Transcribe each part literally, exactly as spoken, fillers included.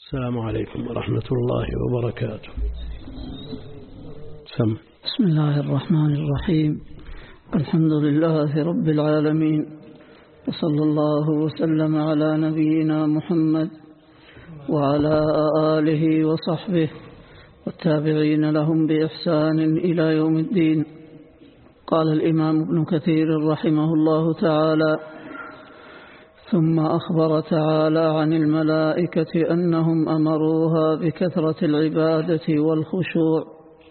السلام عليكم ورحمة الله وبركاته. سم. بسم الله الرحمن الرحيم. الحمد لله رب العالمين، وصلى الله وسلم على نبينا محمد وعلى آله وصحبه والتابعين لهم بإحسان إلى يوم الدين. قال الإمام ابن كثير رحمه الله تعالى: ثم أخبر تعالى عن الملائكة أنهم أمروها بكثرة العبادة والخشوع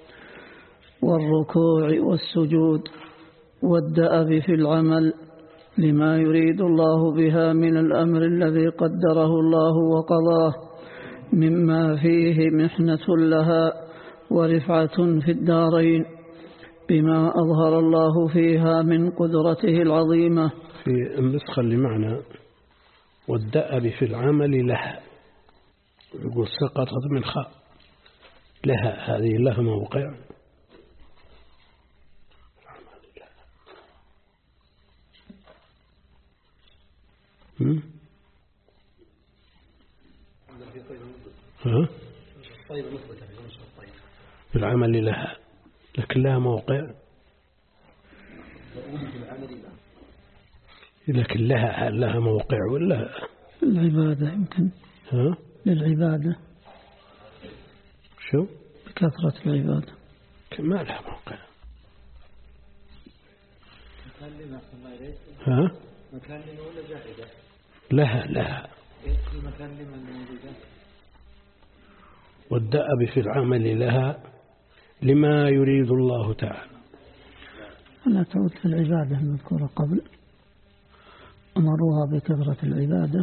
والركوع والسجود والدأب في العمل لما يريد الله بها من الأمر الذي قدره الله وقضاه، مما فيه محنة لها ورفعة في الدارين، بما أظهر الله فيها من قدرته العظيمة. في النسخة اللي معنا والدأب في العمل لها، يقول سقطت من خاء لها، هذه لها موقع. هم؟ ها؟ في العمل لها، لكن لها موقع، لكن لها لها موقع ولا العبادة يمكن. ها؟ للعبادة. شو؟ بكثرة العبادة. ما لها موقع. ها؟ مكلمة ولا زائدة؟ لها لها. المكلمة الموجودة. والدأب في العمل لها لما يريد الله تعالى. ألا تعود في العبادة المذكورة قبل، أمروها بكثرة العبادة.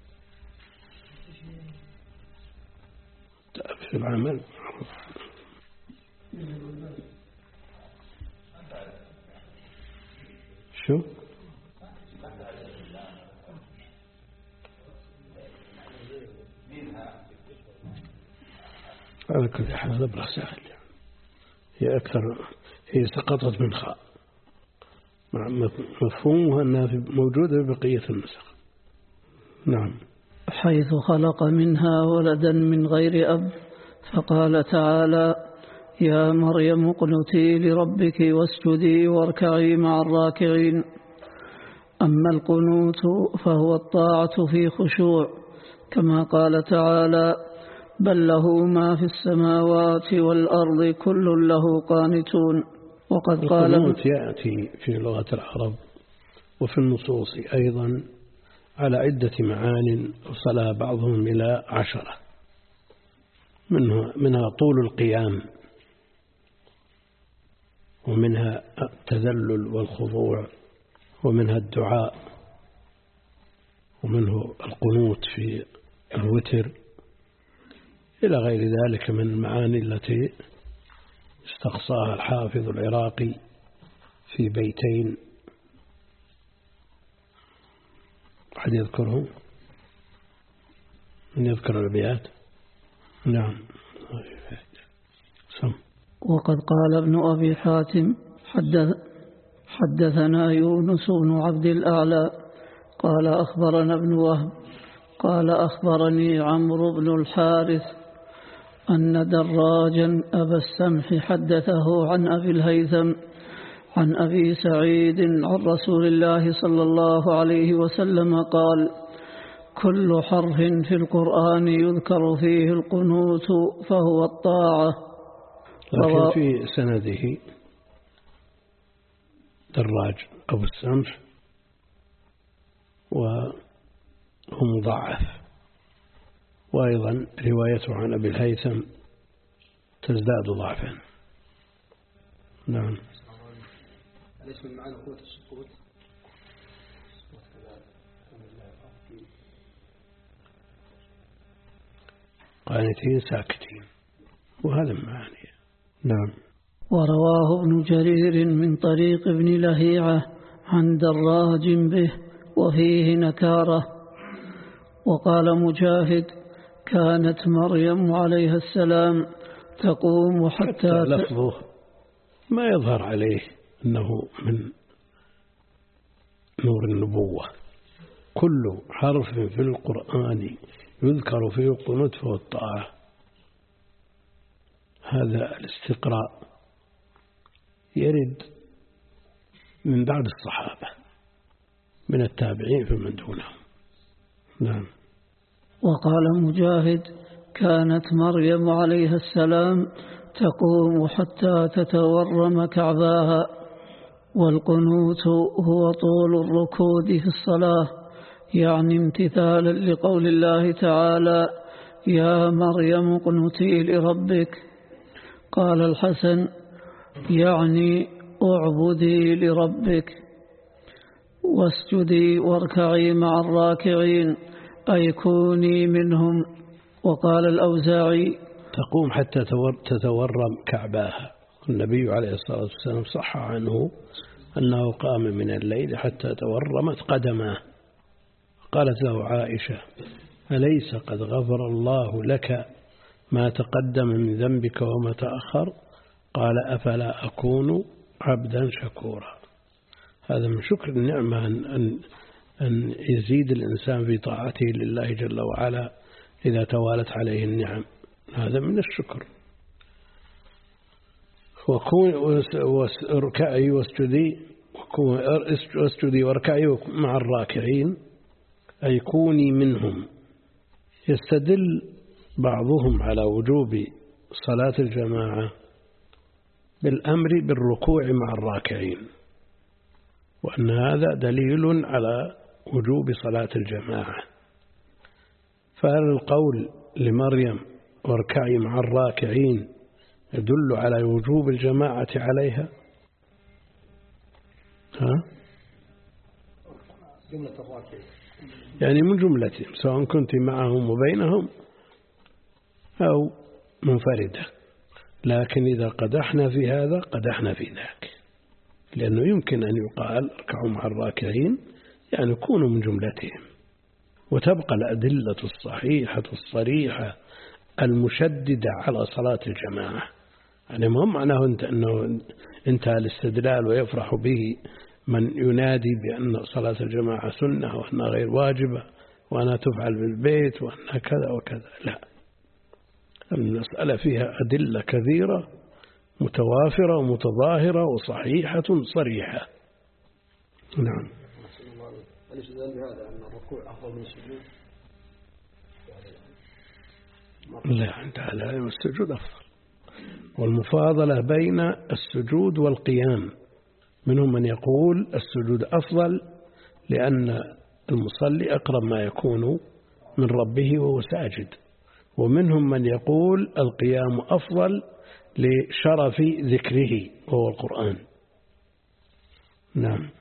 الدأب في العمل شو؟ على كل حال أبلغ سهل، هي أكثر، هي سقطت من خاء، مفهومها أنها موجودة ببقية النسخ. نعم. حيث خلق منها ولدا من غير أب، فقال تعالى: يا مريم اقنتي لربك واسجدي واركعي مع الراكعين. أما القنوت فهو الطاعة في خشوع، كما قال تعالى: بل له ما في السماوات والأرض كل له قانتون. وقد قال القنوت يأتي في لغة العرب وفي النصوص أيضا على عدة معان وصلها بعضهم إلى عشرة، منها, منها طول القيام، ومنها التذلل والخضوع، ومنها الدعاء، ومنه القنوت في الوتر، إلى غير ذلك من المعاني التي استقصاها الحافظ العراقي في بيتين. أحد يذكرهم؟ من يذكر الأبيات؟ نعم. سم. وقد قال ابن أبي حاتم: حدث حدثنا يونس بن عبد الأعلى قال أخبرنا ابن وهب قال أخبرني عمرو بن الحارث أن دراجا أبا السمح حدثه عن أبي الهيثم عن أبي سعيد عن رسول الله صلى الله عليه وسلم قال: كل حرف في القرآن يذكر فيه القنوت فهو الطاعة. لكن في سنده دراج أبو السمح وهو مضاعف، وأيضا روايته عن أبي الهيثم تزداد ضعفا. نعم. أليس من معنى قوة السكوت؟ قانتين ساكتين، وهذا المعاني. نعم. ورواه ابن جرير من طريق ابن لهيعة عن دراج به وفيه نكارة. وقال مجاهد: كانت مريم عليها السلام تقوم حتى, حتى لفظه ما يظهر عليه أنه من نور النبوة. كل حرف في القرآن يذكر فيه القنوت فهو الطاعة. هذا الاستقراء يرد من بعد الصحابة من التابعين فمن دونهم. نعم. وقال مجاهد: كانت مريم عليها السلام تقوم حتى تتورم كعباها. والقنوت هو طول الركود في الصلاة، يعني امتثالا لقول الله تعالى: يا مريم اقنتي لربك. قال الحسن: يعني اعبدي لربك واسجدي واركعي مع الراكعين، أي كوني منهم. وقال الأوزاعي: تقوم حتى تتورم كعباها. النبي عليه الصلاة والسلام صح عنه أنه قام من الليل حتى تورمت قدماه. قالت له عائشة: أليس قد غفر الله لك ما تقدم من ذنبك وما تأخر؟ قال: أفلا أكون عبدا شكورا. هذا من شكر النعمة أن أن يزيد الإنسان في طاعته لله جل وعلا إذا توالت عليه النعم. هذا من الشكر. وكون واركعي واسجدي واسجدي واركعي مع الراكعين، أي كوني منهم. يستدل بعضهم على وجوب صلاة الجماعة بالأمر بالركوع مع الراكعين، وأن هذا دليل على وجوب صلاة الجماعة. فهل القول لمريم واركعي مع الراكعين يدل على وجوب الجماعة عليها؟ ها؟ جملة الراكعين يعني من جملتهم، سواء كنت معهم وبينهم أو منفردة. لكن إذا قدحنا في هذا قدحنا في ذاك، لأنه يمكن أن يقال اركعوا مع الراكعين يعني كونوا من جملتهم. وتبقى الأدلة الصحيحة الصريحة المشددة على صلاة الجماعة. يعني ما معناه أنت أنه انتهى الاستدلال ويفرح به من ينادي بأن صلاة الجماعة سنة وأنها غير واجبة وأنها تفعل بالبيت وأنها كذا وكذا. لا، المسألة فيها أدلة كثيرة متوافرة ومتظاهرة وصحيحة صريحة. نعم. الاستدلال بهذا أن الركوع أفضل من السجود؟ لا، أنت على السجود أفضل، والمفاضلة بين السجود والقيام. منهم من يقول السجود أفضل لأن المصلي أقرب ما يكون من ربه وهو ساجد، ومنهم من يقول القيام أفضل لشرف ذكره وهو القرآن. نعم.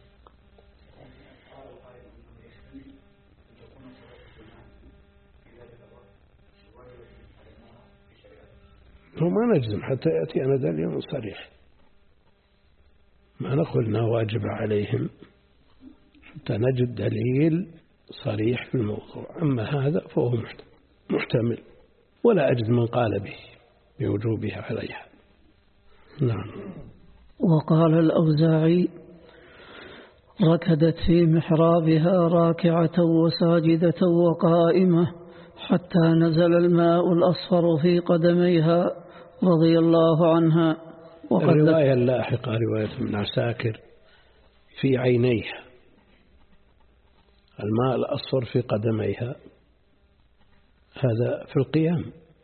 هو ما نجزم حتى يأتي أنا ذا اليوم صريح، ما نقول أنه واجب عليهم حتى نجد دليل صريح في الموضوع. أما هذا فهو محتمل، ولا أجد من قال به بوجوبها عليها. نعم. وقال الأوزاعي: ركدت في محرابها راكعة وساجدة وقائمة حتى نزل الماء الأصفر في قدميها رضي الله عنها. الرواية اللاحقة رواية ابن عساكر في عينيها، الماء الأصفر في قدميها، هذا في القيام،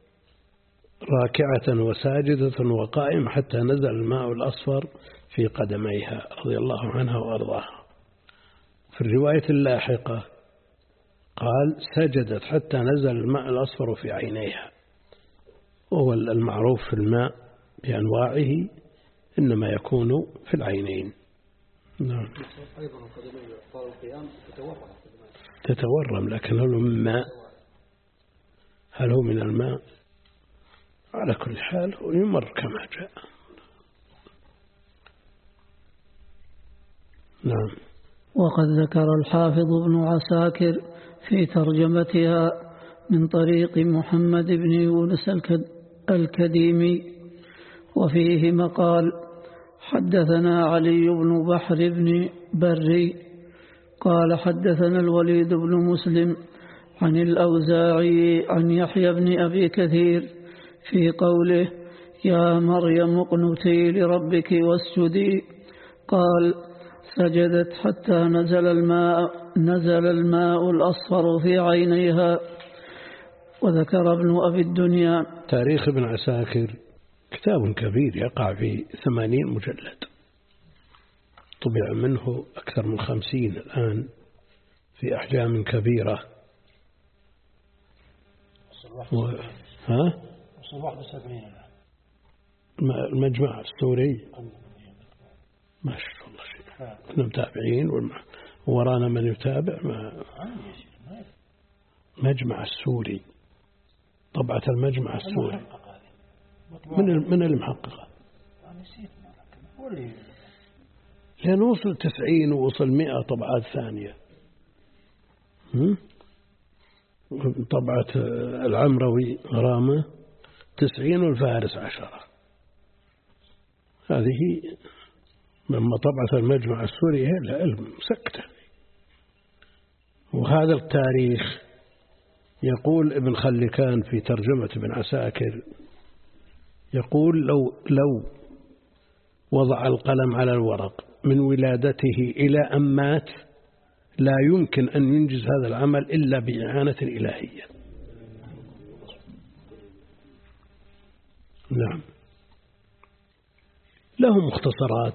راكعة وساجدة وقائمة حتى نزل الماء الأصفر في قدميها رضي الله عنها وأرضاها. في الرواية اللاحقة قال سجدت حتى نزل الماء الأصفر في عينيها، وهو المعروف في الماء بأنواعه إنما يكون في العينين. نعم. أيضا قال القيام تتورم تتورم، لكن هل هو من ماء؟ هل هو من الماء؟ على كل حال هو يمر كما جاء. نعم. وقد ذكر الحافظ ابن عساكر في ترجمتها من طريق محمد بن يونس الكديمي وفيه مقال: حدثنا علي بن بحر بن بري قال حدثنا الوليد بن مسلم عن الأوزاعي عن يحيى بن أبي كثير في قوله يا مريم اقنتي لربك واسجدي قال سجدت حتى نزل الماء نزل الماء الأصفر في عينيها. وذكر ابن أبي الدنيا تاريخ ابن عساكر كتاب كبير يقع في ثمانين مجلد، طبع منه أكثر من خمسين الآن في أحجام كبيرة. و... ها؟ المجمع السوري ما شاء الله شيء، كنا متابعين ورانا من يتابع. ما مجمع السوري، طبعة المجمع السوري من من المحققة، لأنه وصل تسعين ووصل مئة طبعات ثانية. طبعة العمروي غرامة تسعين والفارس عشرة. هذه لما طبعة المجمع السوري هي العلم سكتة. وهذا التاريخ يقول ابن خلكان في ترجمة ابن عساكر، يقول لو لو وضع القلم على الورق من ولادته إلى أن مات لا يمكن أن ينجز هذا العمل إلا بإعانة إلهية. نعم. له مختصرات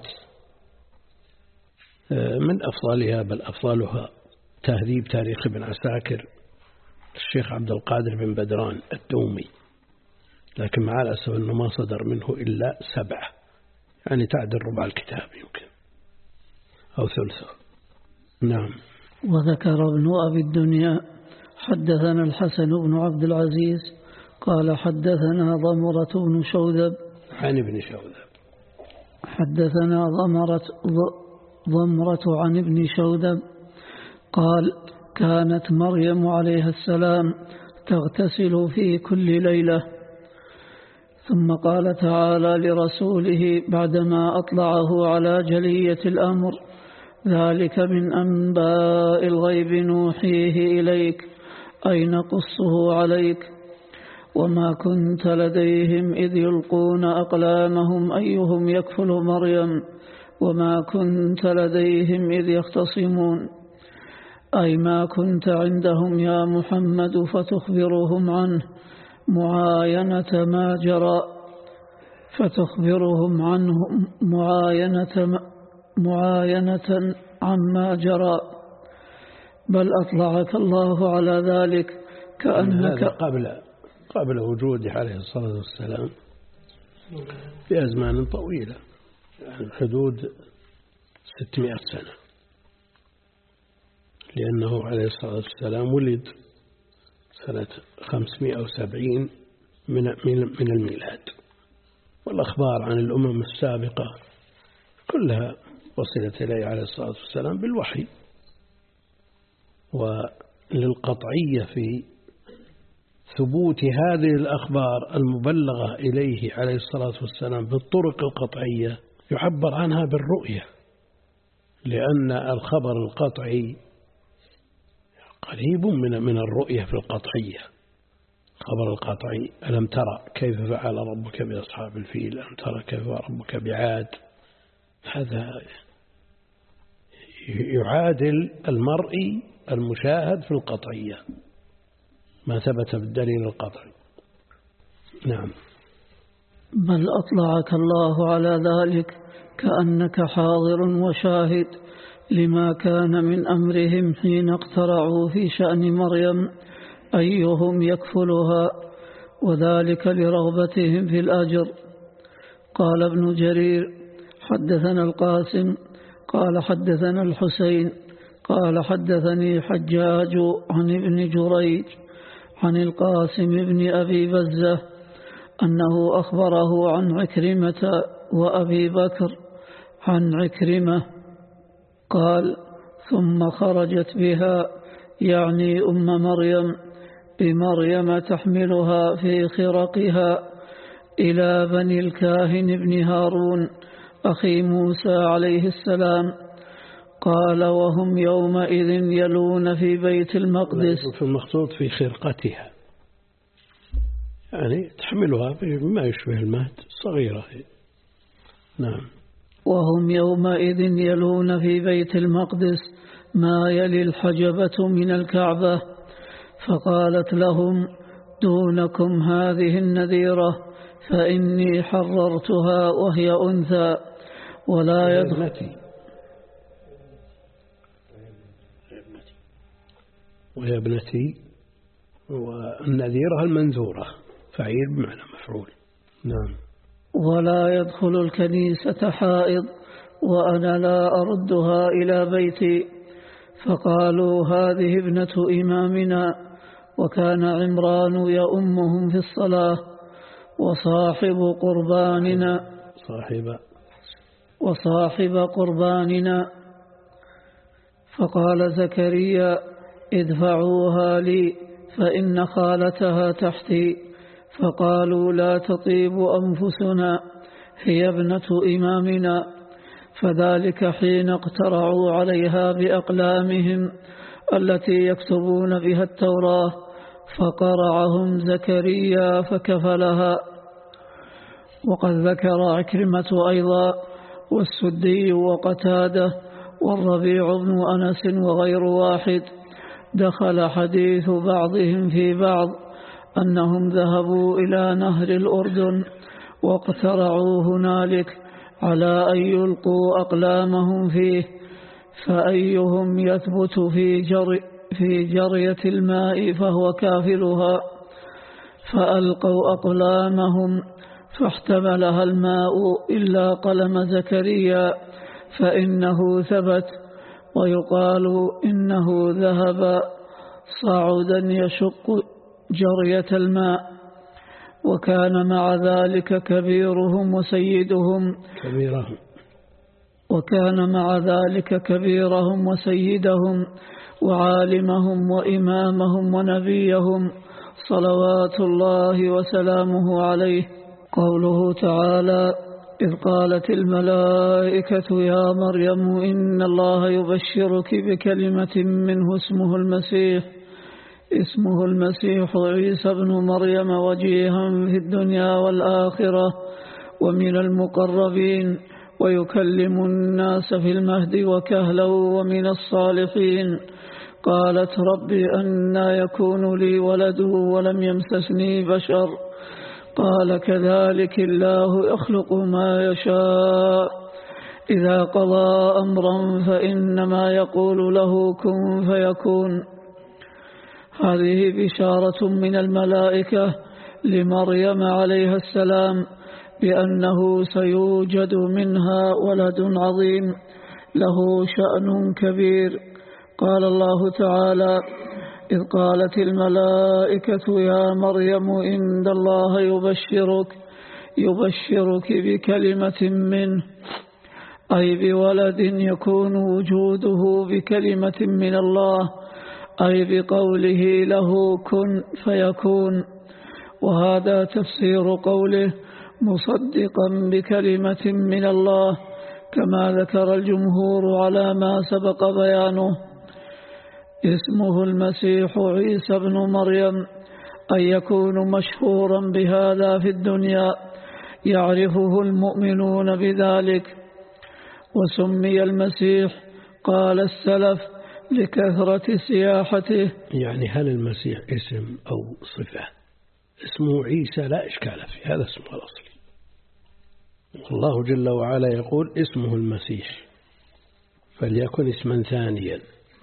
من أفضلها بل أفضلها تهذيب تاريخ ابن عساكر الشيخ عبد القادر بن بدران الدومي، لكن مع الأسف أنه ما صدر منه إلا سبعة، يعني تعدل ربع الكتاب يمكن أو ثلثه. نعم. وذكر ابن أبي الدنيا حدثنا الحسن بن عبد العزيز قال حدثنا ضمرة بن شوذب عن ابن شوذب حدثنا ضمرة ضمرة عن ابن شوذب قال كانت مريم عليها السلام تغتسل في كل ليلة. ثم قال تعالى لرسوله بعدما أطلعه على جلية الأمر ذلك من أنباء الغيب نوحيه إليك أي نقصه عليك وما كنت لديهم إذ يلقون أقلامهم أيهم يكفل مريم وما كنت لديهم إذ يختصمون أي ما كنت عندهم يا محمد فتخبرهم عنه معاينة ما جرى فتخبرهم عنه معاينة معاينة عما جرى بل أطلعك الله على ذلك كأنك قبل قبل وجوده عليه الصلاة والسلام في أزمان طويلة، يعني حدود ستمائة سنة، لأنه عليه الصلاة والسلام ولد سنة خمسمائة وسبعين من من الميلاد، والأخبار عن الأمم السابقة كلها وصلت إليه عليه الصلاة والسلام بالوحي. وللقطعية في ثبوت هذه الأخبار المبلغة إليه عليه الصلاة والسلام بالطرق القطعية يعبر عنها بالرؤية، لأن الخبر القطعي قريب من من الرؤية في القطعية. خبر القطعي ألم ترى كيف فعل ربك بأصحاب الفيل، ألم ترى كيف فعل ربك بعاد، هذا يعادل المرئي المشاهد في القطعية ما ثبت بالدليل القطعي. نعم. بل أطلعك الله على ذلك كأنك حاضر وشاهد لما كان من أمرهم حين اقترعوا في شأن مريم أيهم يكفلها وذلك لرغبتهم في الأجر. قال ابن جرير حدثنا القاسم قال حدثنا الحسين قال حدثني حجاج عن ابن جريج عن القاسم بن أبي بزة أنه أخبره عن عكرمة وأبي بكر عن عكرمة قال ثم خرجت بها يعني أم مريم بمريم تحملها في خرقها إلى بني الكاهن بن هارون أخي موسى عليه السلام قال وهم يومئذ يلون في بيت المقدس. في المخطوط في خرقتها، يعني تحملها بما يشبه المهد صغيرة. نعم. وهم يومئذ يلون في بيت المقدس ما يلي الحجبة من الكعبة. فقالت لهم دونكم هذه النذيرة فإني حررتها وهي أنثى ولا يدخل. وهي ابنتي، والنذيرة المنذورة فعيل بمعنى مفعول. نعم. ولا يدخل الكنيسة حائض وأنا لا أردها إلى بيتي. فقالوا هذه ابنة إمامنا، وكان عمران يؤمهم في الصلاة وصاحب قرباننا صاحب وصاحب قرباننا. فقال زكريا ادفعوها لي فإن خالتها تحتي. فقالوا لا تطيب أنفسنا، هي ابنة إمامنا. فذلك حين اقترعوا عليها بأقلامهم التي يكتبون بها التوراة، فقرعهم زكريا فكفلها. وقد ذكر عكرمة أيضا والسدي وقتادة والربيع بن أنس وغير واحد دخل حديث بعضهم في بعض أنهم ذهبوا إلى نهر الأردن واقترعوا هنالك على أن يلقوا أقلامهم فيه، فأيهم يثبت في, جر في جرية الماء فهو كافلها. فألقوا أقلامهم فاحتملها الماء إلا قلم زكريا فإنه ثبت، ويقال إنه ذهب صعدا يشق جرية الماء. وكان مع ذلك كبيرهم وسيدهم كبيرهم وكان مع ذلك كبيرهم وسيدهم وعالمهم وإمامهم ونبيهم صلوات الله وسلامه عليه. قوله تعالى إذ قالت الملائكة يا مريم إن الله يبشرك بكلمة منه اسمه المسيح اسمه المسيح عيسى بن مريم وجيها في الدنيا والآخرة ومن المقربين ويكلم الناس في المهد وكهلا ومن الصالحين. قالت ربي أنى يكون لي ولد ولم يمسسني بشر قال كذلك الله يخلق ما يشاء إذا قضى أمرا فإنما يقول له كن فيكون. هذه بشارة من الملائكة لمريم عليها السلام بأنه سيوجد منها ولد عظيم له شأن كبير. قال الله تعالى إذ قالت الملائكة يا مريم إن الله يبشرك يبشرك بكلمة منه، أي بولد يكون وجوده بكلمة من الله، أي بقوله له كن فيكون. وهذا تفسير قوله مصدقا بكلمة من الله كما ذكر الجمهور على ما سبق بيانه. اسمه المسيح عيسى بن مريم أن يكون مشهورا بهذا في الدنيا يعرفه المؤمنون بذلك. وسمي المسيح قال السلف لكثرة سياحته. يعني هل المسيح اسم أو صفة؟ اسمه عيسى لا إشكال فيه، هذا اسمه الأصلي. الله جل وعلا يقول اسمه المسيح فليكن اسما ثانيا،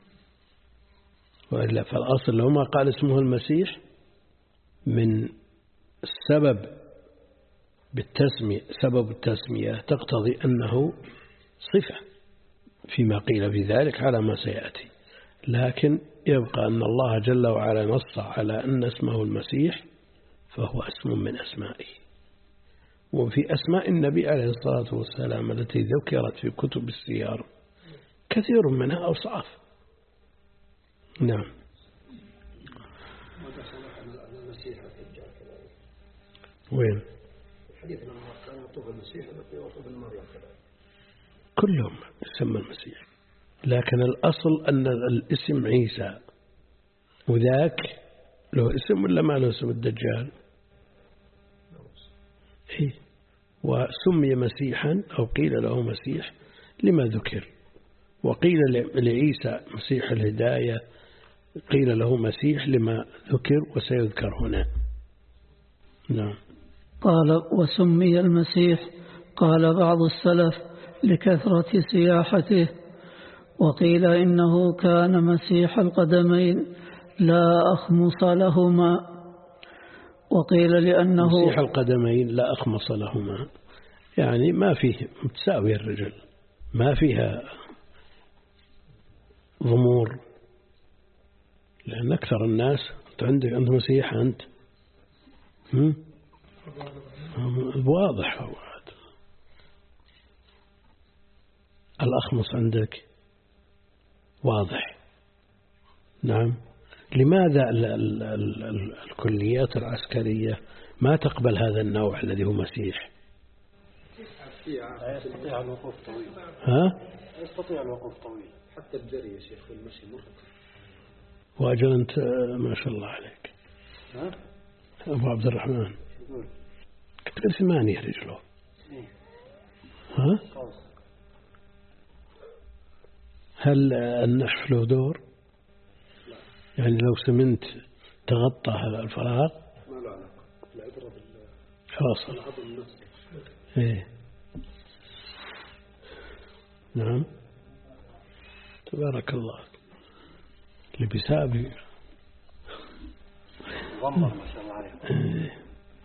وإلا فالأصل لو ما قال اسمه المسيح من السبب بالتسمية، سبب التسمية تقتضي أنه صفة فيما قيل في ذلك على ما سيأتي، لكن يبقى أن الله جل وعلا نص على أن اسمه المسيح فهو اسم من أسمائه. وفي أسماء النبي عليه الصلاة والسلام التي ذكرت في كتب السيار كثير منها أوصاف. نعم. وين؟ حديث لما كان يطوف المسيح يطوف المريم كذلك. كلهم يسمى المسيح لكن الأصل أن الاسم عيسى، وذاك له اسم ولا ما له اسم الدجال؟ إيه؟ وسمي مسيحا أو قيل له مسيح لما ذكر، وقيل لعيسى مسيح الهداية، قيل له مسيح لما ذكر وسيذكر هنا. نعم. قال وسمي المسيح، قال بعض السلف لكثرة سياحته، وقيل إنه كان مسيح القدمين لا أخمص لهما، وقيل لأنه مسيح القدمين لا أخمص لهما، يعني ما فيه متساوي الرجل، ما فيها ضمور، لأن أكثر الناس أنت عندك أنت مسيح أنت هم؟ واضح هو الأخمص عندك واضح. نعم. لماذا ال ال ال ال الكليات العسكرية ما تقبل هذا النوع الذي هو مسيح؟ لا يستطيع الوقوف طويل. ها؟ لا يستطيع الوقوف طويل حتى الجري يا شيخ والمشي مرهق. وأجل أنت ما شاء الله عليك. ها؟ أبو عبد الرحمن كنت ثمانية رجله. ها؟ هل النحف له دور؟ يعني لو سمنت تغطى هذا الفراغ؟ ما له علاقة. العبرة بال خلاص. العظم نفسه. إيه. نعم. تبارك الله. اللي بيسابق. غمر ما شاء الله عليه. إيه.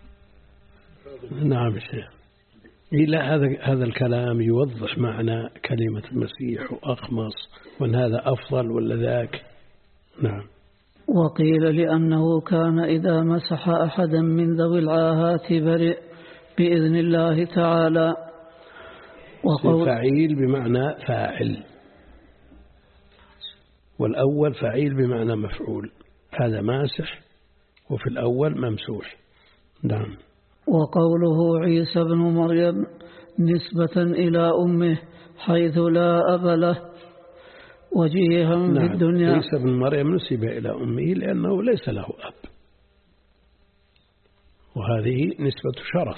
نعم الشيخ. إلى هذا هذا الكلام يوضح معنى كلمة المسيح وأخمص، وأن هذا أفضل ولا ذاك. نعم. وقيل لأنه كان إذا مسح أحدا من ذوي العاهات برئ بإذن الله تعالى. وقول فعيل بمعنى فاعل، والأول فعيل بمعنى مفعول، هذا ماسح وفي الأول ممسوح. نعم. وقوله عيسى بن مريم نسبة إلى أمه حيث لا أب له وجيها نعم. في الدنيا. عيسى بن مريم نسب إلى أمه لأنه ليس له أب، وهذه نسبة شرف،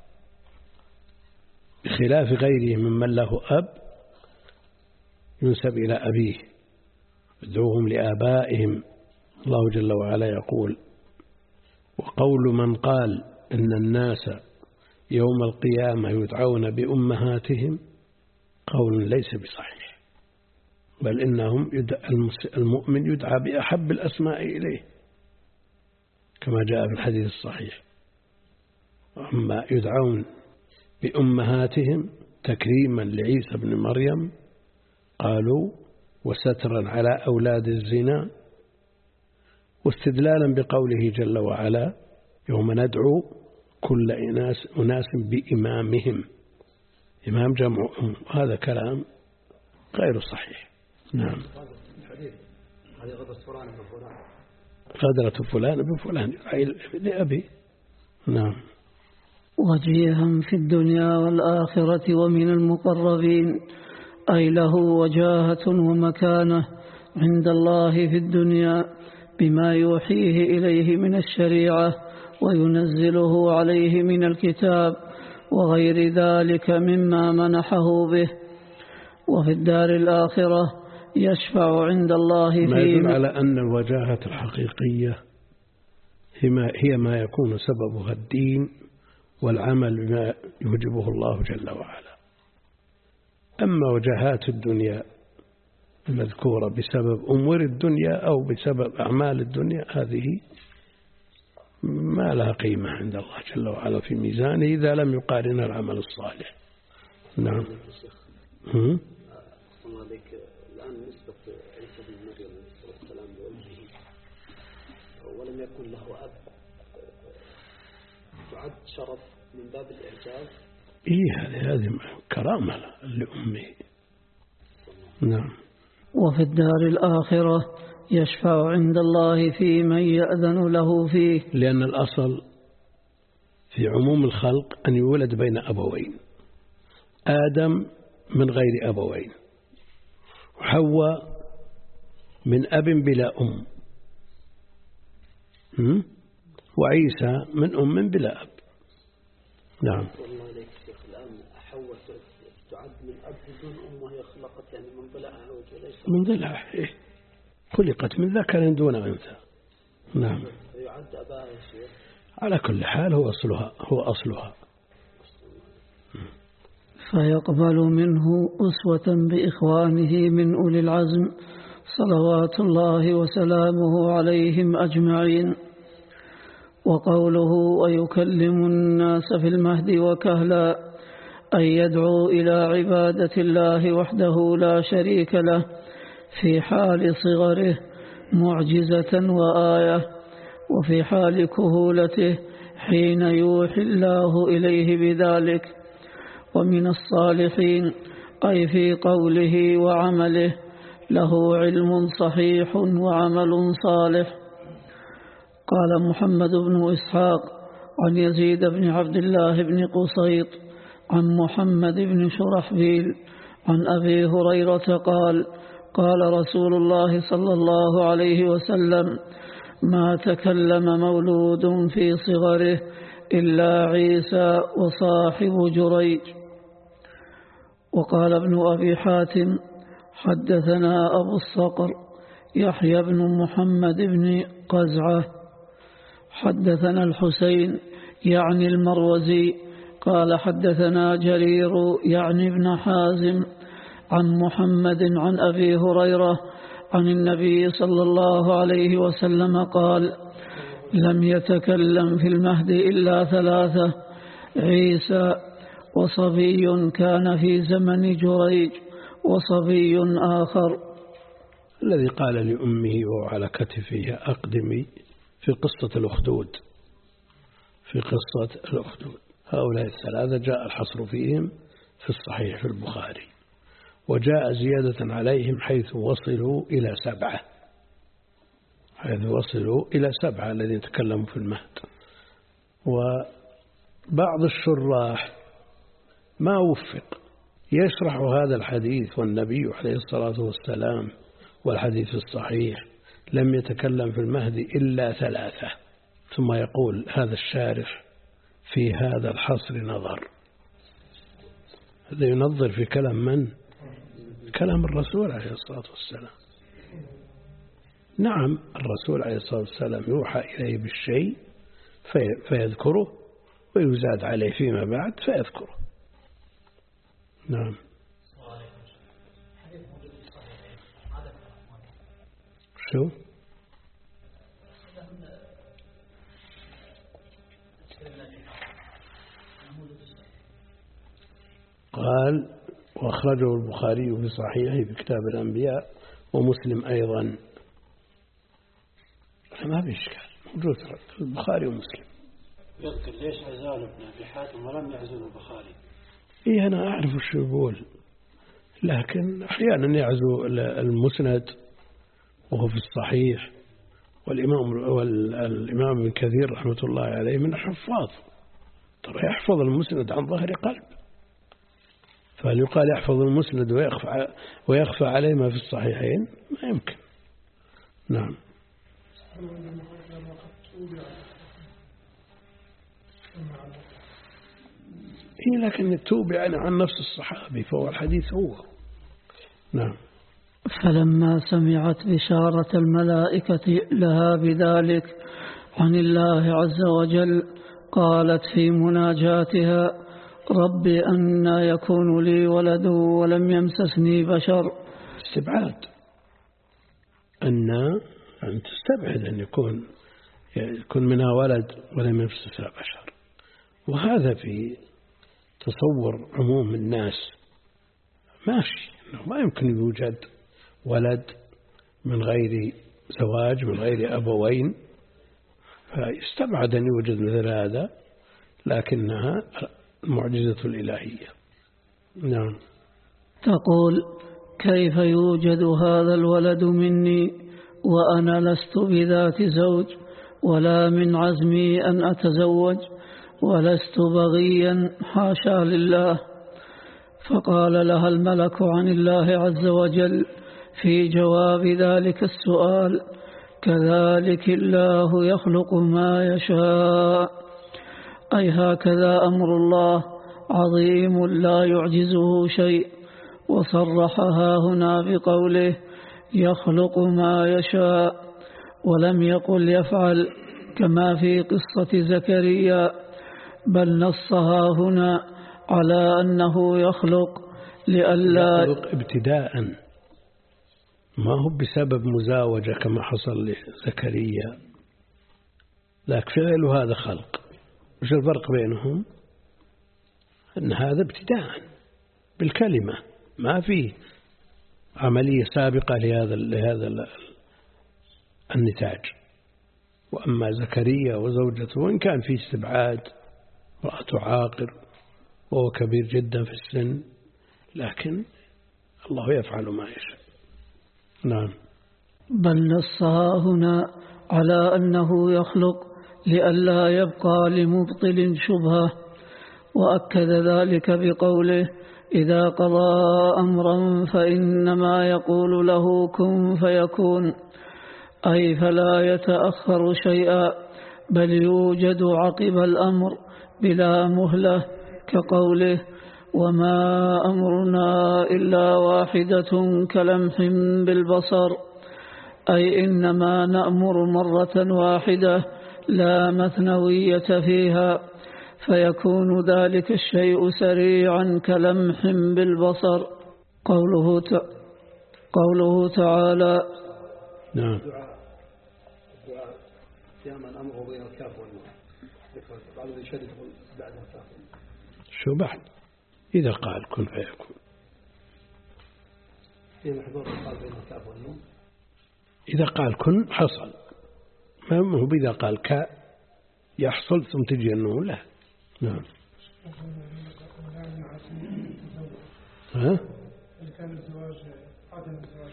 بخلاف غيره ممن له أب ينسب إلى أبيه، ادعوهم لآبائهم. الله جل وعلا يقول: وقول من قال إن الناس يوم القيامة يدعون بأمهاتهم قول ليس بصحيح، بل إنهم المؤمن يدعى بأحب الأسماء إليه كما جاء في الحديث الصحيح. أما يدعون بأمهاتهم تكريما لعيسى بن مريم قالوا وسترا على أولاد الزنا، واستدلالا بقوله جل وعلا: يوم ندعو كل أناس أناس بإمامهم، إمام جمع أم. هذا كلام غير صحيح. نعم. هذه غدرة فلان بفلان، غدرة فلان بفلان لأبي. نعم. وجيها في الدنيا والآخرة ومن المقربين، أي له وجاهة ومكانة عند الله في الدنيا بما يوحيه إليه من الشريعة وينزله عليه من الكتاب وغير ذلك مما منحه به، وفي الدار الآخرة يشفع عند الله فيه. ما يدل على أن الوجاهة الحقيقية هي ما يكون سببها الدين والعمل بما يوجبه الله جل وعلا. أما وجاهات الدنيا المذكورة بسبب أمور الدنيا أو بسبب أعمال الدنيا، هذه ما لها قيمة عند الله جل وعلا في ميزانه إذا لم يقارن العمل الصالح. نعم. هم؟ الآن نسبة عيسى بن مريم عليه الصلاة والسلام لأمه ولم يكن له أب تعد شرف من باب الإعجاز. إيه هذه هذه كرامة لأمه. نعم. وفي الدار الآخرة يشفع عند الله في من يأذن له فيه، لأن الأصل في عموم الخلق أن يولد بين أبوين، آدم من غير أبوين، وحواء من أب بلا أم، وعيسى من أم بلا أب. نعم. والله عليك شيخ، الآن حواء تعد من أب بدون أم وهي خلقت يعني من ضلعها وليس من ضلعها، إيه، خلقت من ذكر دون أنثى. نعم. يعد أباها يا شيخ. على كل حال هو أصلها هو أصلها. فيقبل منه أسوة بإخوانه من أولي العزم صلوات الله وسلامه عليهم أجمعين. وقوله ويكلم الناس في المهد وكهلا، أن يدعو إلى عبادة الله وحده لا شريك له في حال صغره معجزة وآية، وفي حال كهولته حين يوحي الله إليه بذلك. ومن الصالحين أي في قوله وعمله، له علم صحيح وعمل صالح. قال محمد بن إسحاق عن يزيد بن عبد الله بن قصيط عن محمد بن شرحبيل عن أبي هريرة قال قال رسول الله صلى الله عليه وسلم: ما تكلم مولود في صغره إلا عيسى وصاحب جريج. وقال ابن أبي حاتم: حدثنا أبو الصقر يحيى بن محمد بن قزعة حدثنا الحسين يعني المروزي قال حدثنا جرير يعني ابن حازم عن محمد عن أبي هريرة عن النبي صلى الله عليه وسلم قال: لم يتكلم في المهد إلا ثلاثة: عيسى، وصبي كان في زمن جريج، وصبي آخر. الذي قال لأمه وهو على كتفه أقدمي في قصة الأخدود في قصة الأخدود هؤلاء الثلاثة جاء الحصر فيهم في الصحيح في البخاري، وجاء زيادة عليهم حيث وصلوا إلى سبعة حيث وصلوا إلى سبعة الذين تكلموا في المهد. وبعض الشراح ما وفق يشرح هذا الحديث والنبي عليه الصلاة والسلام والحديث الصحيح لم يتكلم في المهد إلا ثلاثة، ثم يقول هذا الشارح في هذا الحصر نظر. هذا ينظر في كلام من؟ كلام الرسول عليه الصلاة والسلام. نعم، الرسول عليه الصلاة والسلام يوحى إليه بالشيء فيذكره ويزاد عليه فيما بعد فيذكره. نعم. شو؟ قال وأخرجه البخاري في صحيحه في كتاب الأنبياء ومسلم أيضا. ما في إشكال، موجود في البخاري ومسلم. يذكر ليش عزال ابن أبي حاتم ولم يعزل البخاري؟ إيه أنا أعرف شو يقول، لكن أحيانا يعزو المسند وهو في الصحيح. والإمام والإمام ابن كثير رحمة الله عليه من الحفاظ، ترى يحفظ المسند عن ظهر قلب، فهل يقال يحفظ المسند ويخفى, ويخفى عليه ما في الصحيحين؟ ما يمكن. نعم. إيه لكن التوبة يعني عن نفس الصحابي فهو الحديث هو. نعم. فلما سمعت بشارة الملائكة لها بذلك عن الله عز وجل قالت في مناجاتها: رب أن يكون لي ولد ولم يمسسني بشر. استبعاد أن أن تستبعد أن يكون يكون منها ولد ولم يمسسها بشر، وهذا في تصور عموم الناس ماشي، ما يمكن يوجد ولد من غير زواج من غير أبوين، فيستبعد أن يوجد مثل هذا، لكنها المعجزة الإلهية. نعم. تقول: كيف يوجد هذا الولد مني وأنا لست بذات زوج ولا من عزمي أن أتزوج ولست بغيا، حاشا لله. فقال لها الملك عن الله عز وجل: في جواب ذلك السؤال: كذلك الله يخلق ما يشاء، أي هكذا أمر الله عظيم لا يعجزه شيء. وصرحها هنا بقوله يخلق ما يشاء، ولم يقل يفعل كما في قصة زكريا، بل نصها هنا على أنه يخلق لئلا يخلق ابتداء، ما هو بسبب مزاوجة كما حصل لزكريا، لكن فعل هذا خلق. وش الفرق بينهم؟ أن هذا ابتداء بالكلمة، ما فيه عملية سابقة لهذا لهذا النتاج. وأما زكريا وزوجته وإن كان في استبعاد، امرأة عاقر وهو كبير جدا في السن، لكن الله يفعل ما يشاء. نعم. بل نصها هنا على أنه يخلق لئلا يبقى لمبطل شبهة، وأكد ذلك بقوله إذا قضى أمرا فإنما يقول له كن فيكون، أي فلا يتأخر شيئا بل يوجد عقب الأمر بلا مهلة، كقوله وما أمرنا إلا واحدة كلمح بالبصر، أي إنما نأمر مرة واحدة لا مثنوية فيها، فيكون ذلك الشيء سريعا كلمح بالبصر. قوله ت... قوله تعالى نعم. الدعاء قيام الأمر بين الكاف والنون، بعض الشيء يقول بعد الكاف. شو بعد؟ إذا قال كن فيكون. في محظور قال بين الكاف والنون. إذا قال كن حصل، ما هو إذا قال كاء يحصل ثم تجي النون، لا. نعم. ها؟ كان الزواج عدم الزواج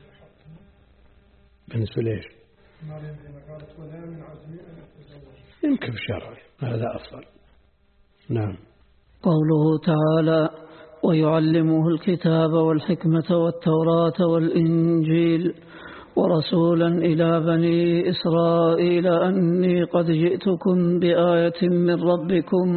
بالنسبة ليش؟ مريم حين قالت ولا من عزمي أن أتزوج، يمكن شرعي هذا أفضل. نعم. قوله تعالى ويعلمه الكتاب والحكمة والتوراة والإنجيل ورسولا إلى بني إسرائيل أني قد جئتكم بآية من ربكم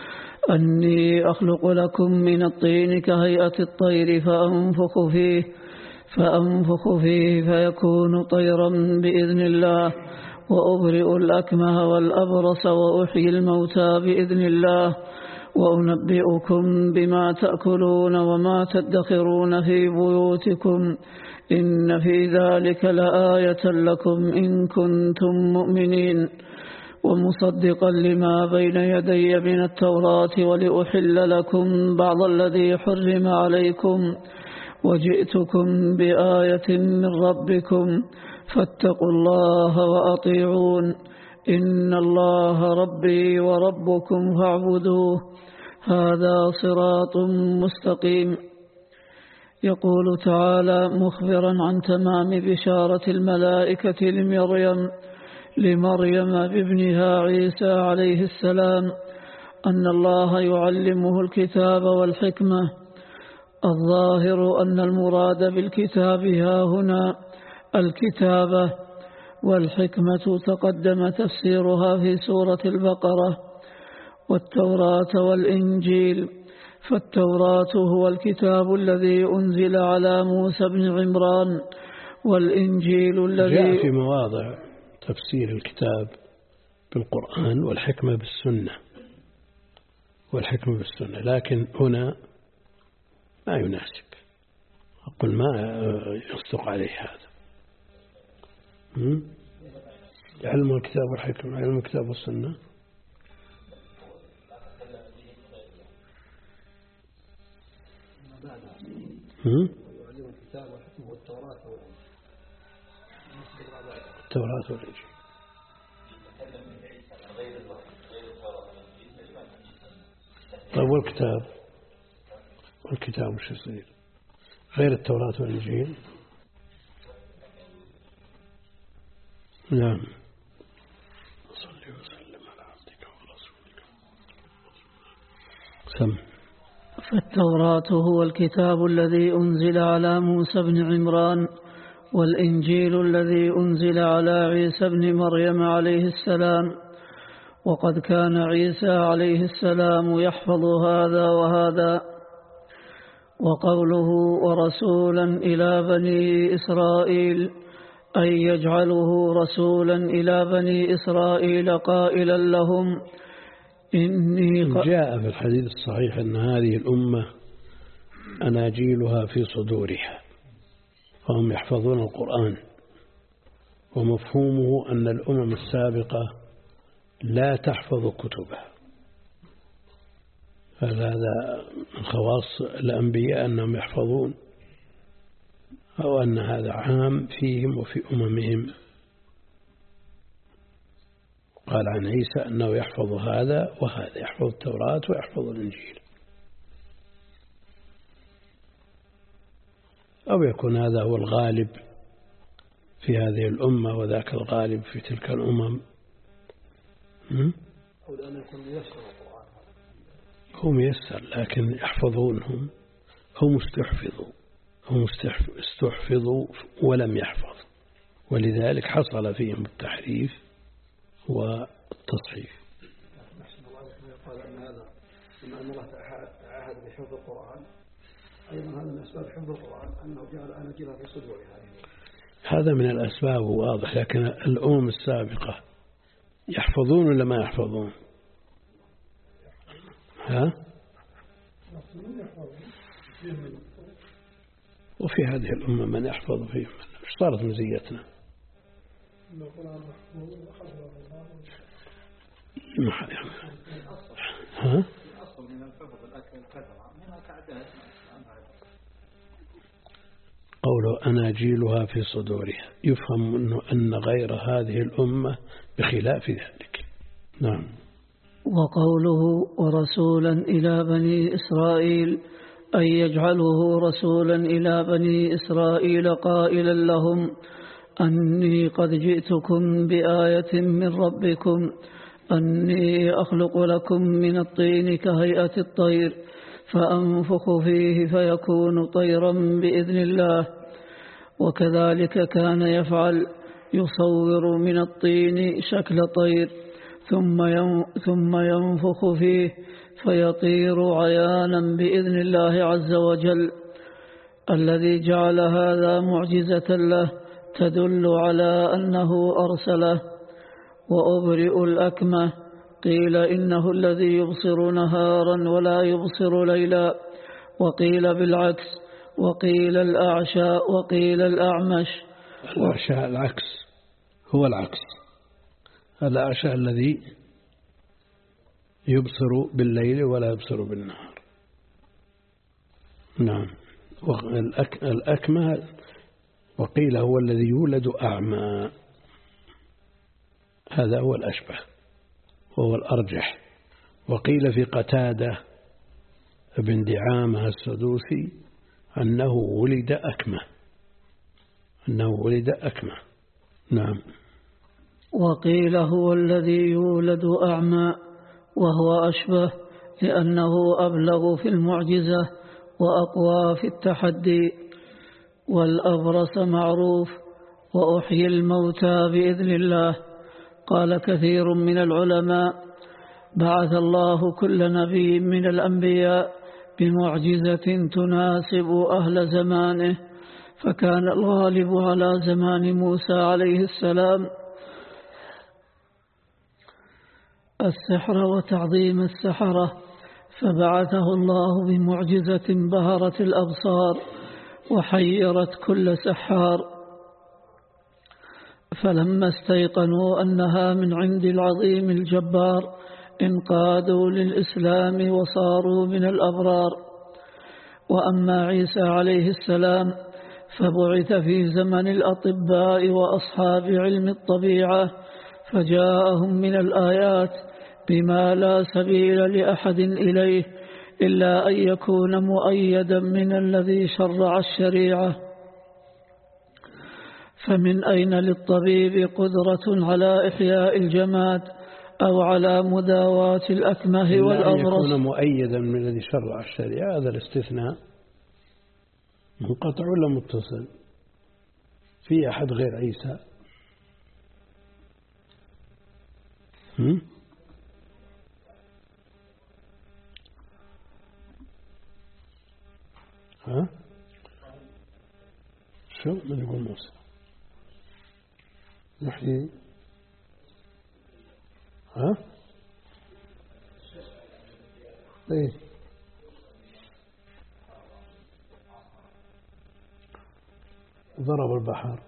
أني أخلق لكم من الطين كهيئة الطير فأنفخ فيه فأنفخ فيه فيكون طيرا بإذن الله وأبرئ الأكمه والأبرص وأحيي الموتى بإذن الله وأنبئكم بما تأكلون وما تدخرون في بيوتكم إن في ذلك لآية لكم إن كنتم مؤمنين ومصدقا لما بين يدي من التوراة ولأحل لكم بعض الذي حرم عليكم وجئتكم بآية من ربكم فاتقوا الله وأطيعون إن الله ربي وربكم فاعبدوه هذا صراط مستقيم. يقول تعالى مخبرا عن تمام بشارة الملائكة لمريم لمريم بابنها عيسى عليه السلام أن الله يعلمه الكتاب والحكمة. الظاهر أن المراد بالكتاب ها هنا الكتابة، والحكمة تقدم تفسيرها في سورة البقرة. والتوراة والإنجيل، فالتوراة هو الكتاب الذي أنزل على موسى بن عمران، والإنجيل الذي جاء في مواضع تفسير الكتاب بالقرآن والحكمة بالسنة والحكمة بالسنة، لكن هنا ما يناسب، أقول ما يصدق عليه هذا. علم الكتاب والحكمة، علم الكتاب والسنة. يعلم الكتاب والحكمة والتوراة التوراة والإنجيل. طيب والكتاب والكتاب وش يصير غير التوراة والإنجيل؟ نعم. صلي وسلم على عبدك ورسولك. سم. فالتوراة هو الكتاب الذي أنزل على موسى بن عمران، والإنجيل الذي أنزل على عيسى بن مريم عليه السلام. وقد كان عيسى عليه السلام يحفظ هذا وهذا. وقوله ورسولا إلى بني إسرائيل أي يجعله رسولا إلى بني إسرائيل قائلا لهم إني جاء في الحديث الصحيح أن هذه الأمة أناجيلها في صدورها، فهم يحفظون القرآن، ومفهومه أن الأمم السابقة لا تحفظ كتبها، فهذا من خواص الأنبياء أنهم يحفظون، أو أن هذا عام فيهم وفي أممهم. قال عن عيسى أنه يحفظ هذا وهذا، يحفظ التوراة ويحفظ الإنجيل، أو يكون هذا هو الغالب في هذه الأمة وذاك الغالب في تلك الأمم. أو أن يكون ميسر القرآن، هو ميسر لكن يحفظونهم، هم استحفظوا هم استحفظوا ولم يحفظ، ولذلك حصل فيهم التحريف والتصحيف. نحسن الله قال أن هذا بما أن الله تعهد بحفظ القرآن، أيضا هذا من أسباب حفظ القرآن أنه جعل أناجيلها في صدورها. هذا من الأسباب واضح، لكن الأمم السابقة يحفظون ولا ما يحفظون؟ ها؟ وفي هذه الأمة من يحفظ فيهم، مش صارت مزيتنا؟ ها؟ قوله أناجيلها في صدورها يفهم منه أن غير هذه الأمة بخلاف ذلك. نعم. وقوله ورسولا إلى بني إسرائيل أي يجعله رسولا إلى بني إسرائيل قائلا لهم أني قد جئتكم بآية من ربكم أني أخلق لكم من الطين كهيئة الطير فأنفخ فيه فيكون طيرا بإذن الله. وكذلك كان يفعل، يصور من الطين شكل طير ثم ينفخ فيه فيطير عيانا بإذن الله عز وجل، الذي جعل هذا معجزة له تدل على أنه أرسله. وأبرئ الأكمة قيل إنه الذي يبصر نهارا ولا يبصر ليلا، وقيل بالعكس، وقيل الأعشى وقيل الأعمش. الأعشى العكس، هو العكس، الأعشى الذي يبصر بالليل ولا يبصر بالنهار. نعم. الأكمة وقيل هو الذي يولد أعمى، هذا هو الأشبه وهو الأرجح. وقيل في قتادة ابن دعامة السدوسي أنه ولد أكمة، أنه ولد أكمة. نعم. وقيل هو الذي يولد أعمى، وهو أشبه لأنه أبلغ في المعجزة وأقوى في التحدي. والأبرص معروف، وأحيي الموتى بإذن الله. قال كثير من العلماء بعث الله كل نبي من الأنبياء بمعجزة تناسب أهل زمانه، فكان الغالب على زمان موسى عليه السلام السحر وتعظيم السحرة، فبعثه الله بمعجزة بهرت الأبصار وحيرت كل سحار. فلما استيقنوا أنها من عند العظيم الجبار انقادوا للإسلام وصاروا من الأبرار. وأما عيسى عليه السلام فبعث في زمن الأطباء وأصحاب علم الطبيعة، فجاءهم من الآيات بما لا سبيل لأحد إليه إلا أن يكون مؤيدا من الذي شرع الشريعة. فمن أين للطبيب قدرة على إحياء الجماد أو على مداواة الأكمه والأبرص. يكون مؤيدا من الذي شرع الشريعة، هذا الاستثناء منقطع ولا متصل؟ في أحد غير عيسى؟ هم؟ ها؟ شو من يقول موسى؟ يحيي ها؟ ايه ضرب البحر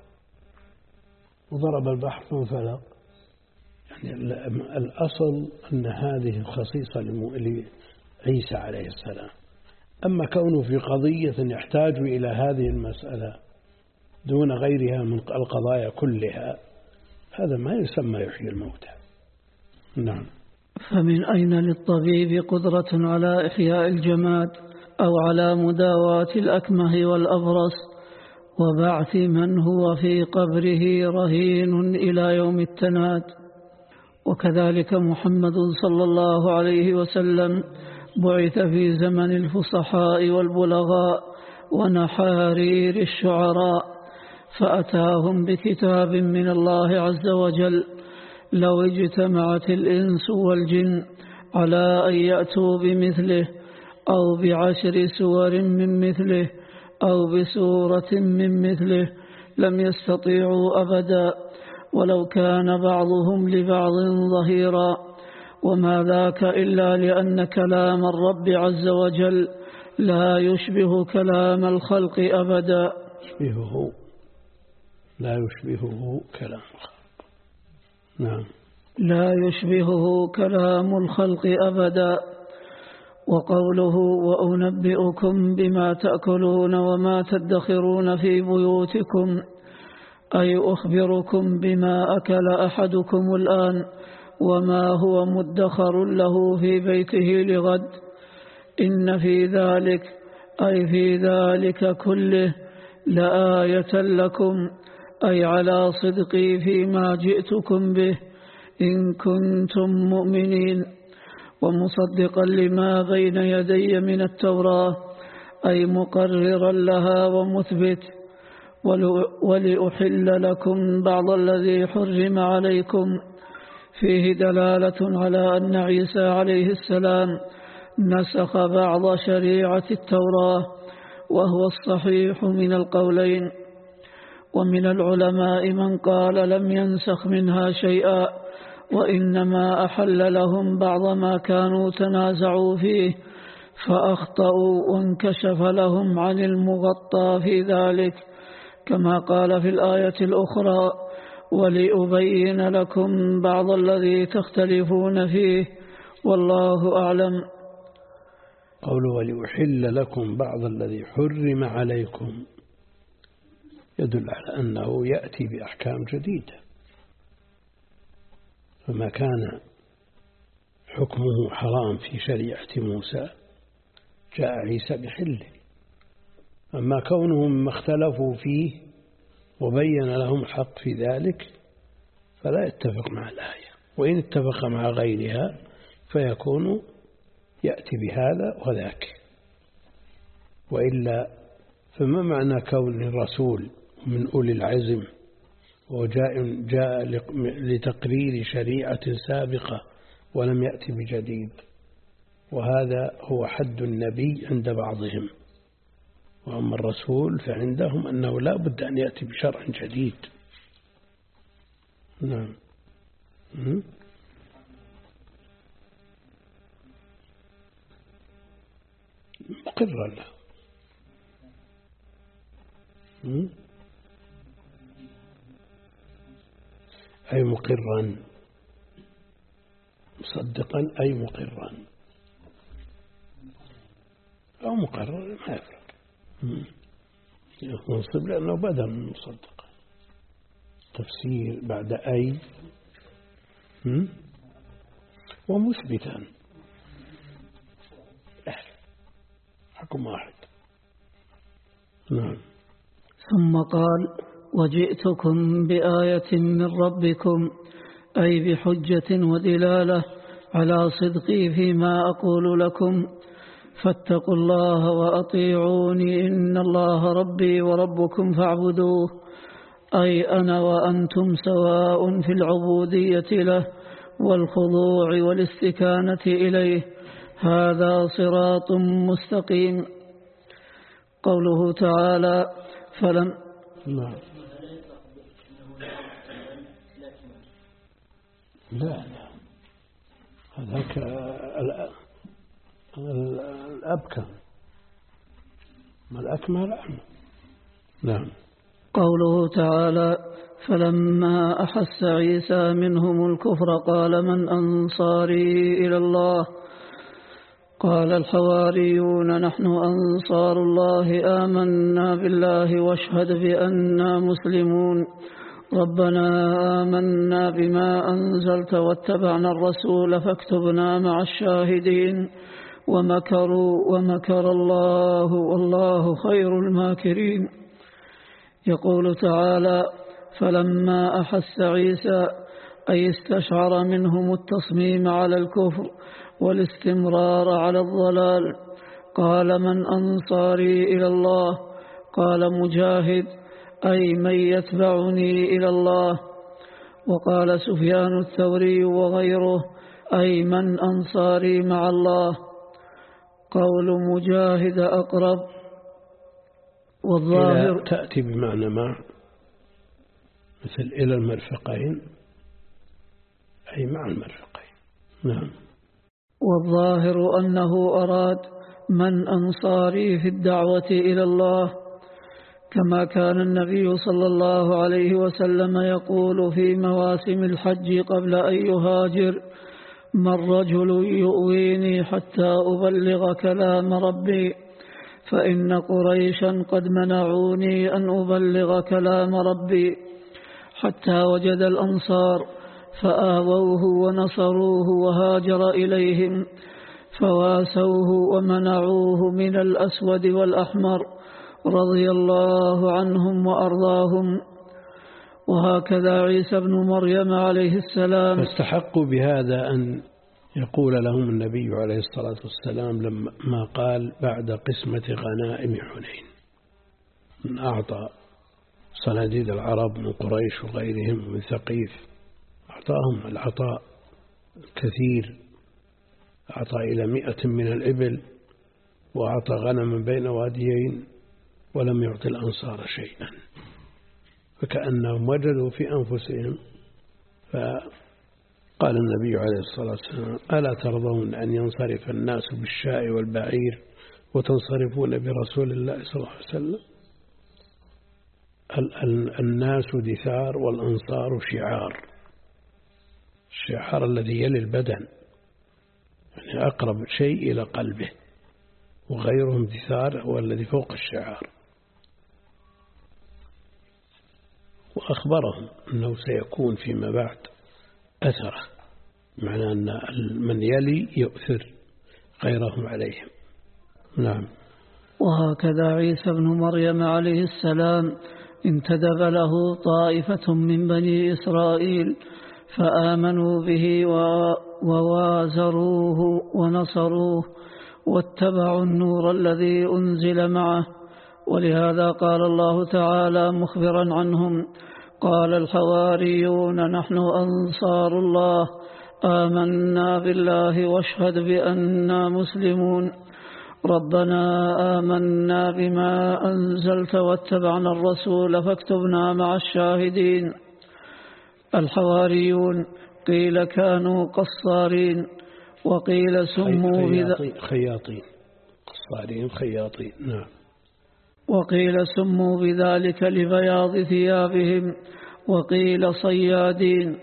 وضرب البحر فانفلق. يعني الأصل أن هذه خصيصة لعيسى عليه السلام. أما كونه في قضية يحتاج إلى هذه المسألة دون غيرها من القضايا كلها، هذا ما يسمى يحيي الموتى. نعم. فمن أين للطبيب قدرة على إحياء الجماد أو على مداواة الأكمه والأبرص وبعث من هو في قبره رهين إلى يوم التناد؟ وكذلك محمد صلى الله عليه وسلم بعث في زمن الفصحاء والبلغاء ونحارير الشعراء، فأتاهم بكتاب من الله عز وجل لو اجتمعت الإنس والجن على أن يأتوا بمثله أو بعشر سور من مثله أو بسورة من مثله لم يستطيعوا أبدا ولو كان بعضهم لبعض ظهيرا، وما ذاك إلا لأن كلام الرب عز وجل لا يشبه كلام الخلق أبدا. يشبهه لا يشبهه كلام الخلق. نعم. لا يشبهه كلام الخلق أبدا. وقوله وأنبئكم بما تأكلون وما تدخرون في بيوتكم، أي أخبركم بما أكل أحدكم الآن وما هو مدخر له في بيته لغد، إن في ذلك أي في ذلك كله لآية لكم، أي على صدقي فيما جئتكم به إن كنتم مؤمنين، ومصدقا لما بين يدي من التوراة، أي مقررا لها ومثبت، ولأحل لكم بعض الذي حرم عليكم، فيه دلالة على أن عيسى عليه السلام نسخ بعض شريعة التوراة، وهو الصحيح من القولين. ومن العلماء من قال لم ينسخ منها شيئا، وإنما أحل لهم بعض ما كانوا تنازعوا فيه فأخطأوا وانكشف لهم عن المغطى في ذلك، كما قال في الآية الأخرى ولأبين لكم بعض الذي تختلفون فيه والله أعلم. قوله ولأحل لكم بعض الذي حرم عليكم يدل على أنه يأتي بأحكام جديدة، فما كان حكمه حرام في شريعة موسى جاء عيسى بحله، أما كونهم ما اختلفوا فيه وبين لهم حق في ذلك فلا يتفق مع الآية، وإن اتفق مع غيرها فيكون يأتي بهذا وذاك. وإلا فما معنى كون الرسول من أولي العزم وجاء جاء لتقرير شريعة سابقة ولم يأتي بجديد؟ وهذا هو حد النبي عند بعضهم، وأما الرسول فعندهم أنه لا بد أن يأتي بشرع جديد. نعم. مقرا له. أي مقرا، مصدقا أي مقرا، أو مقرر ما يفرق، منصب لأنه بدل من مصدق. تفسير بعد أي ومثبتا، حكم واحد. نعم. ثم قال وجئتكم بآية من ربكم، أي بحجة ودلالة على صدقي فيما أقول لكم، فاتقوا الله وأطيعوني إن الله ربي وربكم فاعبدوه، أي أنا وأنتم سواء في العبودية له والخضوع والاستكانة إليه، هذا صراط مستقيم. قوله تعالى فلم لا لا هذاك الأبكم ما الأكمل. نعم. قوله تعالى فلما أحس عيسى منهم الكفر قال من أنصاري إلى الله، قال الحواريون نحن أنصار الله آمنا بالله واشهد بأننا مسلمون، ربنا آمنا بما أنزلت واتبعنا الرسول فاكتبنا مع الشاهدين، ومكروا ومكر الله والله خير الماكرين. يقول تعالى فلما أحس عيسى أي استشعر منهم التصميم على الكفر والاستمرار على الضلال، قال من أنصاري إلى الله، قال مجاهد أي من يتبعني إلى الله، وقال سفيان الثوري وغيره أي من أنصاري مع الله. قول مجاهد أقرب. والظاهر تأتي بمعنى مع، مثل إلى المرفقين أي مع المرفقين. نعم. والظاهر أنه أراد من أنصاري في الدعوة إلى الله، كما كان النبي صلى الله عليه وسلم يقول في مواسم الحج قبل أن يهاجر من رجل يؤويني حتى أبلغ كلام ربي، فإن قريشا قد منعوني أن أبلغ كلام ربي، حتى وجد الأنصار فآووه ونصروه وهاجر إليهم فواسوه ومنعوه من الأسود والأحمر رضي الله عنهم وأرضاهم. وهكذا عيسى بن مريم عليه السلام فاستحقوا بهذا أن يقول لهم النبي عليه الصلاة والسلام لما قال بعد قسمة غنائم حنين من أعطى صناديد العرب من قريش وغيرهم من ثقيف، أعطاهم العطاء كثير، أعطى إلى مئة من الإبل وأعطى غنما بين واديين ولم يعطي الأنصار شيئا، فكأنهم وجدوا في أنفسهم. فقال النبي عليه الصلاة والسلام ألا ترضون أن ينصرف الناس بالشاء والبعير وتنصرفون برسول الله صلى الله عليه وسلم؟ الناس دثار والأنصار شعار، الشعار الذي يلي البدن، يعني أقرب شيء إلى قلبه، وغيرهم دثار هو الذي فوق الشعار. وأخبرهم أنه سيكون فيما بعد أثره، معنى أن من يلي يؤثر غيرهم عليهم. نعم. وهكذا عيسى بن مريم عليه السلام انتدب له طائفة من بني إسرائيل فآمنوا به ووازروه ونصروه واتبعوا النور الذي أنزل معه. ولهذا قال الله تعالى مخبرا عنهم قال الحواريون نحن أنصار الله آمنا بالله واشهد بأننا مسلمون، ربنا آمنا بما أنزلت واتبعنا الرسول فاكتبنا مع الشاهدين. الحواريون قيل كانوا قصارين وقيل سموا خياطين, خياطين قصارين خياطين. نعم. وقيل سموا بذلك لبياض ثيابهم وقيل صيادين.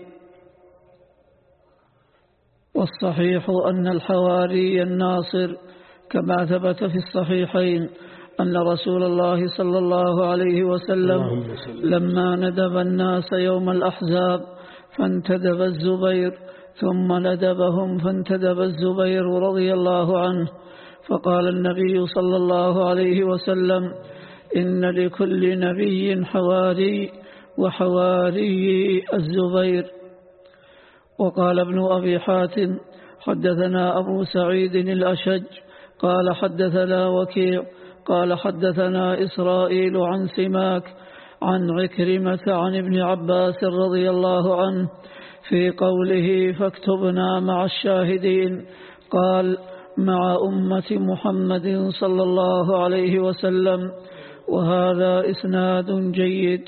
والصحيح أن الحواري الناصر كما ثبت في الصحيحين أن رسول الله صلى الله عليه وسلم لما ندب الناس يوم الأحزاب فانتدب الزبير ثم ندبهم فانتدب الزبير رضي الله عنه، فقال النبي صلى الله عليه وسلم إن لكل نبي حواري وحواري الزبير. وقال ابن أبي حاتم حدثنا أبو سعيد الأشج قال حدثنا وكيع قال حدثنا إسرائيل عن سماك عن عكرمة عن ابن عباس رضي الله عنه في قوله فاكتبنا مع الشاهدين قال مع أمة محمد صلى الله عليه وسلم، وهذا إسناد جيد.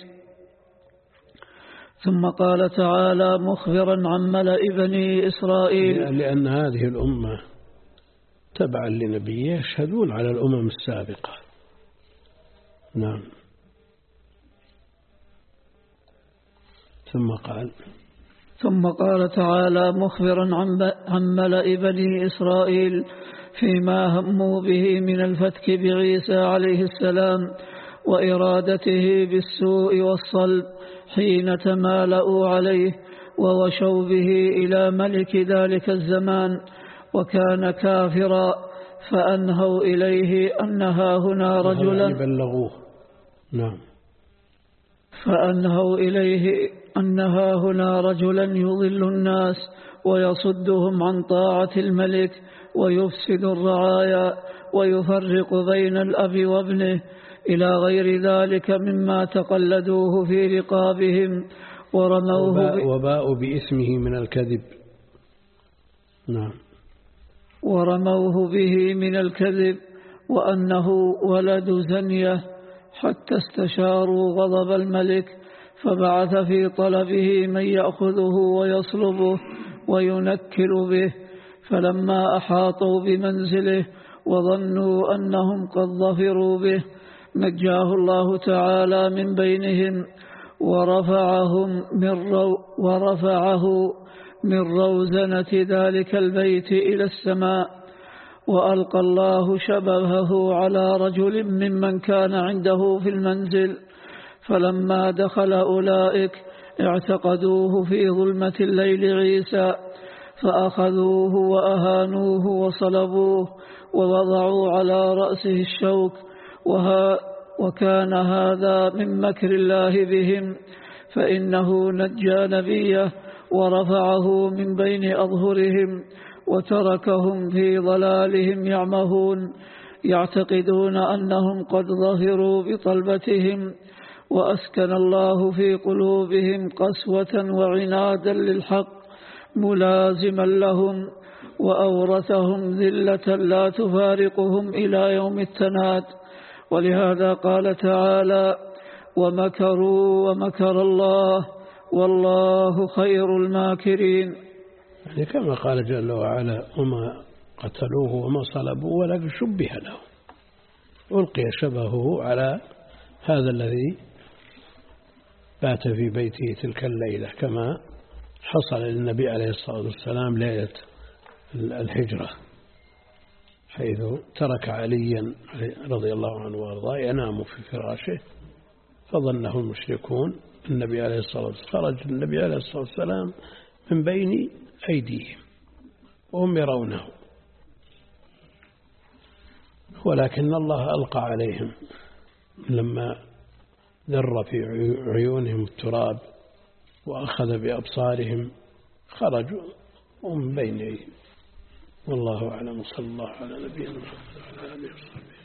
ثم قال تعالى مخبرا عن ملأ بني إسرائيل لأن هذه الأمة تبعا لنبيه يشهدون على الأمم السابقة. نعم. ثم قال ثم قال تعالى مخبرا عن ملأ بني إسرائيل فيما هموا به من الفتك بعيسى عليه السلام وإرادته بالسوء والصلب حين تمالؤوا عليه ووشوا به إلى ملك ذلك الزمان وكان كافرا، فأنهوا إليه أنها هنا رجلا بلغوه. نعم. فأنهوا إليه أنها هنا رجلا يضل الناس ويصدهم عن طاعة الملك ويفسد الرعايا ويفرق بين الأب وابنه إلى غير ذلك مما تقلدوه في رقابهم ورموه وباءوا باسمه من الكذب. نعم. ورموه به من الكذب وأنه ولد زنية، حتى استشاروا غضب الملك فبعث في طلبه من يأخذه ويصلبه وينكل به، فلما أحاطوا بمنزله وظنوا أنهم قد ظفروا به نجاه الله تعالى من بينهم ورفعهم من رو ورفعه من روزنة ذلك البيت إلى السماء، وألقى الله شبهه على رجل ممن كان عنده في المنزل، فلما دخل أولئك اعتقدوه في ظلمة الليل عيسى فأخذوه وأهانوه وصلبوه ووضعوا على رأسه الشوك، وها وكان هذا من مكر الله بهم، فإنه نجى نبيه ورفعه من بين أظهرهم وتركهم في ضلالهم يعمهون يعتقدون أنهم قد ظهروا بطلبتهم، وأسكن الله في قلوبهم قسوة وعنادا للحق ملازما لهم، وأورثهم ذلة لا تفارقهم إلى يوم التناد. ولهذا قال تعالى ومكروا ومكر الله والله خير الماكرين. يعني كما قال جل وعلا وما قتلوه وما صلبوه ولكن شبه له، ألقي شبهه على هذا الذي بات في بيته تلك الليلة، كما حصل للنبي عليه الصلاة والسلام ليلة الهجرة، حيث ترك عليا رضي الله عنه وارضاه ينام في فراشه فظنه المشركون النبي عليه الصلاة والسلام، خرج النبي عليه الصلاة والسلام من بين أيديهم وهم يرونه، ولكن الله ألقى عليهم لما ذر في عيونهم التراب وأخذ بأبصارهم خرجوا وهم بين أيديهم. والله أعلم. صلى الله على نبينا محمد وعلى آله وصحبه.